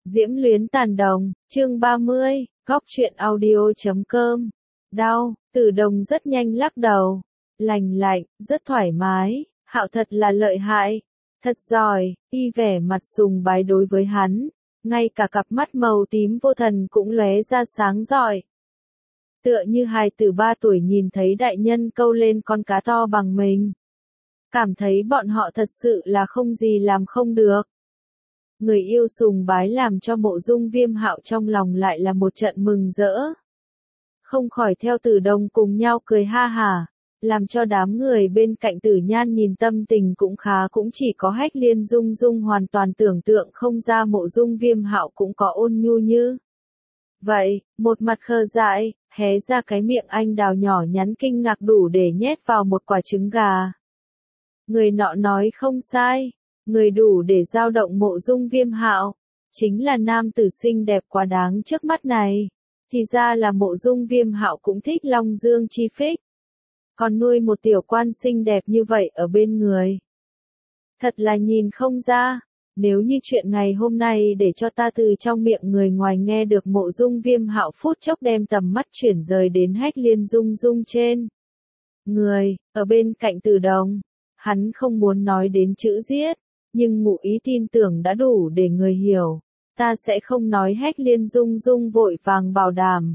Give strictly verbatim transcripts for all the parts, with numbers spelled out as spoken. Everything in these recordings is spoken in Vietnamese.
Diễm luyến tàn đồng, chương ba mươi, góc truyện audio chấm com. Đau, Từ Đồng rất nhanh lắc đầu. Lành lạnh, rất thoải mái, Hạo thật là lợi hại, thật giỏi, y vẻ mặt sùng bái đối với hắn, ngay cả cặp mắt màu tím vô thần cũng lóe ra sáng rọi. Tựa như hài tử ba tuổi nhìn thấy đại nhân câu lên con cá to bằng mình. Cảm thấy bọn họ thật sự là không gì làm không được. Người yêu sùng bái làm cho Mộ Dung Viêm Hạo trong lòng lại là một trận mừng rỡ. Không khỏi theo Từ Đồng cùng nhau cười ha hả, làm cho đám người bên cạnh Tử Nhan nhìn tâm tình cũng khá, cũng chỉ có Hách Liên Dung Dung hoàn toàn tưởng tượng không ra Mộ Dung Viêm Hạo cũng có ôn nhu như vậy, một mặt khờ dại, hé ra cái miệng anh đào nhỏ nhắn kinh ngạc đủ để nhét vào một quả trứng gà. Người nọ nói không sai, người đủ để dao động Mộ Dung Viêm Hạo, chính là nam tử xinh đẹp quá đáng trước mắt này. Thì ra là Mộ Dung Viêm Hạo cũng thích Long Dương Chi Phích. Còn nuôi một tiểu quan xinh đẹp như vậy ở bên người. Thật là nhìn không ra, nếu như chuyện ngày hôm nay để cho ta từ trong miệng người ngoài nghe được, Mộ Dung Viêm Hạo phút chốc đem tầm mắt chuyển rời đến Hách Liên Dung Dung trên người, ở bên cạnh Từ Đồng. Hắn không muốn nói đến chữ giết, nhưng ngụ ý tin tưởng đã đủ để người hiểu. Ta sẽ không nói, Hách Liên Dung Dung vội vàng bảo đảm.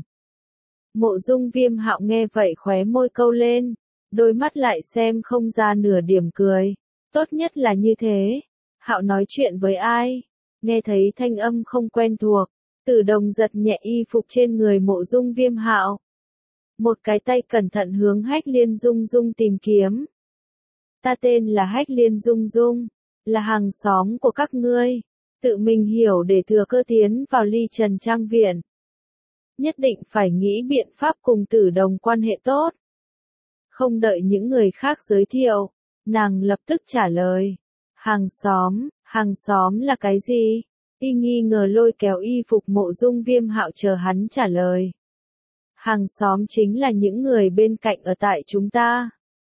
Mộ Dung Viêm Hạo nghe vậy khóe môi câu lên, đôi mắt lại xem không ra nửa điểm cười. Tốt nhất là như thế. Hạo nói chuyện với ai? Nghe thấy thanh âm không quen thuộc, Từ Đồng giật nhẹ y phục trên người Mộ Dung Viêm Hạo. Một cái tay cẩn thận hướng Hách Liên Dung Dung tìm kiếm. Ta tên là Hách Liên Dung Dung, là hàng xóm của các ngươi. Tự mình hiểu để thừa cơ tiến vào Ly Trần Trang Viện. Nhất định phải nghĩ biện pháp cùng Tử Đồng quan hệ tốt. Không đợi những người khác giới thiệu, nàng lập tức trả lời. Hàng xóm, hàng xóm là cái gì? Y nghi ngờ lôi kéo y phục Mộ Dung Viêm Hạo chờ hắn trả lời. Hàng xóm chính là những người bên cạnh ở tại chúng ta.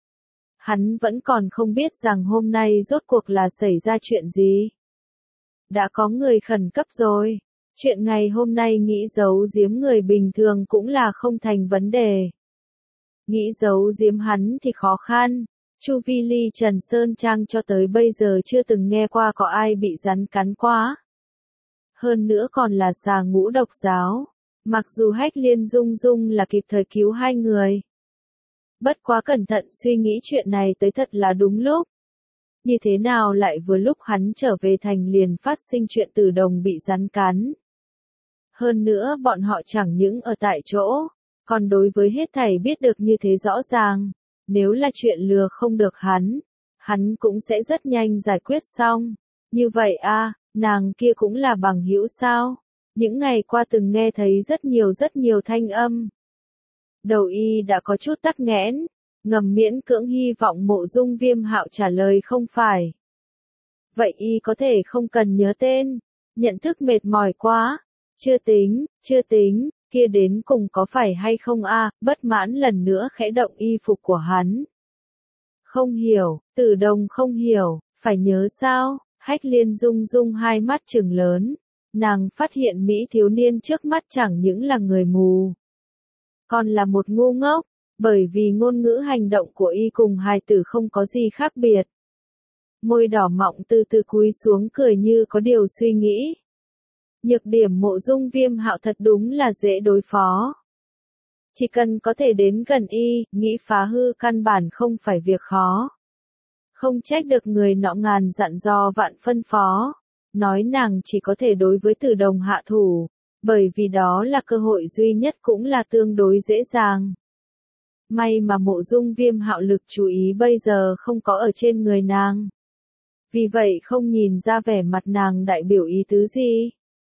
Hắn vẫn còn không biết rằng hôm nay rốt cuộc là xảy ra chuyện gì. Đã có người khẩn cấp rồi. Chuyện ngày hôm nay nghĩ giấu giếm người bình thường cũng là không thành vấn đề. Nghĩ giấu giếm hắn thì khó khăn. Chu vi Ly Trần Sơn Trang cho tới bây giờ chưa từng nghe qua có ai bị rắn cắn quá. Hơn nữa còn là xà ngũ độc giáo. Mặc dù Hách Liên Dung Dung là kịp thời cứu hai người. Bất quá cẩn thận suy nghĩ, chuyện này tới thật là đúng lúc. Như thế nào lại vừa lúc hắn trở về thành liền phát sinh chuyện Từ Đồng bị rắn cắn. Hơn nữa bọn họ chẳng những ở tại chỗ, còn đối với hết thảy biết được như thế rõ ràng. Nếu là chuyện lừa không được hắn, hắn cũng sẽ rất nhanh giải quyết xong. Như vậy a, nàng kia cũng là bằng hữu sao? Những ngày qua từng nghe thấy rất nhiều rất nhiều thanh âm. Đầu y đã có chút tắc nghẽn, ngầm miễn cưỡng hy vọng Mộ Dung Viêm Hạo trả lời không phải. Vậy y có thể không cần nhớ tên, nhận thức mệt mỏi quá. Chưa tính, chưa tính, kia đến cùng có phải hay không a? Bất mãn lần nữa khẽ động y phục của hắn. Không hiểu, Từ Đồng không hiểu, phải nhớ sao? Hách Liên Dung Dung hai mắt trừng lớn, nàng phát hiện mỹ thiếu niên trước mắt chẳng những là người mù, còn là một ngu ngốc, bởi vì ngôn ngữ hành động của y cùng hài tử không có gì khác biệt. Môi đỏ mọng từ từ cúi xuống cười như có điều suy nghĩ. Nhược điểm Mộ Dung Viêm Hạo thật đúng là dễ đối phó. Chỉ cần có thể đến gần y, nghĩ phá hư căn bản không phải việc khó. Không trách được người nọ ngàn dặn dò vạn phân phó. Nói nàng chỉ có thể đối với Từ Đồng hạ thủ, bởi vì đó là cơ hội duy nhất cũng là tương đối dễ dàng. May mà Mộ Dung Viêm Hạo lực chú ý bây giờ không có ở trên người nàng. Vì vậy không nhìn ra vẻ mặt nàng đại biểu ý tứ gì.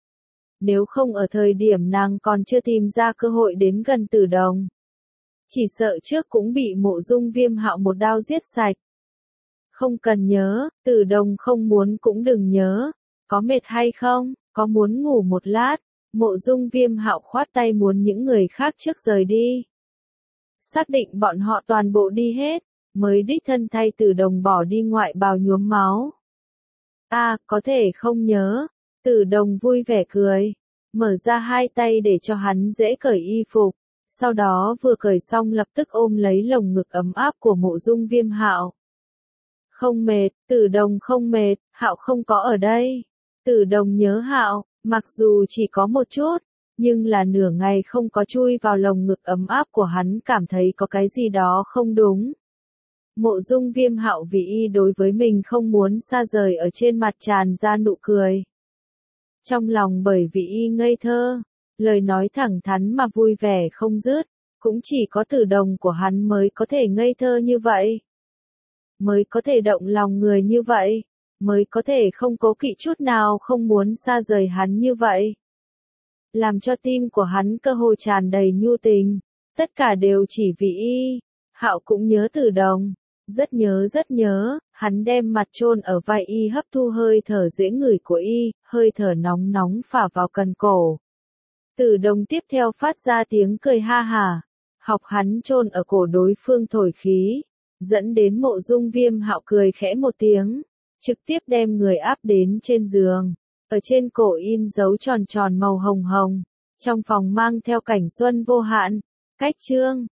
Nếu không ở thời điểm nàng còn chưa tìm ra cơ hội đến gần Từ Đồng, chỉ sợ trước cũng bị Mộ Dung Viêm Hạo một đao giết sạch. Không cần nhớ, Từ Đồng không muốn cũng đừng nhớ. Có mệt hay không, có muốn ngủ một lát? Mộ Dung Viêm Hạo khoát tay muốn những người khác trước rời đi. Xác định bọn họ toàn bộ đi hết, mới đích thân thay Từ Đồng bỏ đi ngoại bào nhuốm máu. A, à, có thể không nhớ, Tử Đồng vui vẻ cười, mở ra hai tay để cho hắn dễ cởi y phục, sau đó vừa cởi xong lập tức ôm lấy lồng ngực ấm áp của Mộ Dung Viêm Hạo. Không mệt, Tử Đồng không mệt, Hạo không có ở đây. Tử Đồng nhớ Hạo, mặc dù chỉ có một chút, nhưng là nửa ngày không có chui vào lồng ngực ấm áp của hắn cảm thấy có cái gì đó không đúng. Mộ Dung Viêm Hạo vì y đối với mình không muốn xa rời ở trên mặt tràn ra nụ cười. Trong lòng bởi vì y ngây thơ, lời nói thẳng thắn mà vui vẻ không dứt, cũng chỉ có Tử Đồng của hắn mới có thể ngây thơ như vậy. Mới có thể động lòng người như vậy, mới có thể không cố kỵ chút nào không muốn xa rời hắn như vậy. Làm cho tim của hắn cơ hồ tràn đầy nhu tình, tất cả đều chỉ vì y. Hạo cũng nhớ Tử Đồng, rất nhớ rất nhớ, hắn đem mặt chôn ở vai y hấp thu hơi thở dễ ngửi của y, hơi thở nóng nóng phả vào cần cổ. Tử Đồng tiếp theo phát ra tiếng cười ha hả, học hắn chôn ở cổ đối phương thổi khí, dẫn đến Mộ Dung Viêm Hạo cười khẽ một tiếng, trực tiếp đem người áp đến trên giường, ở trên cổ in dấu tròn tròn màu hồng hồng, trong phòng mang theo cảnh xuân vô hạn. Cách chương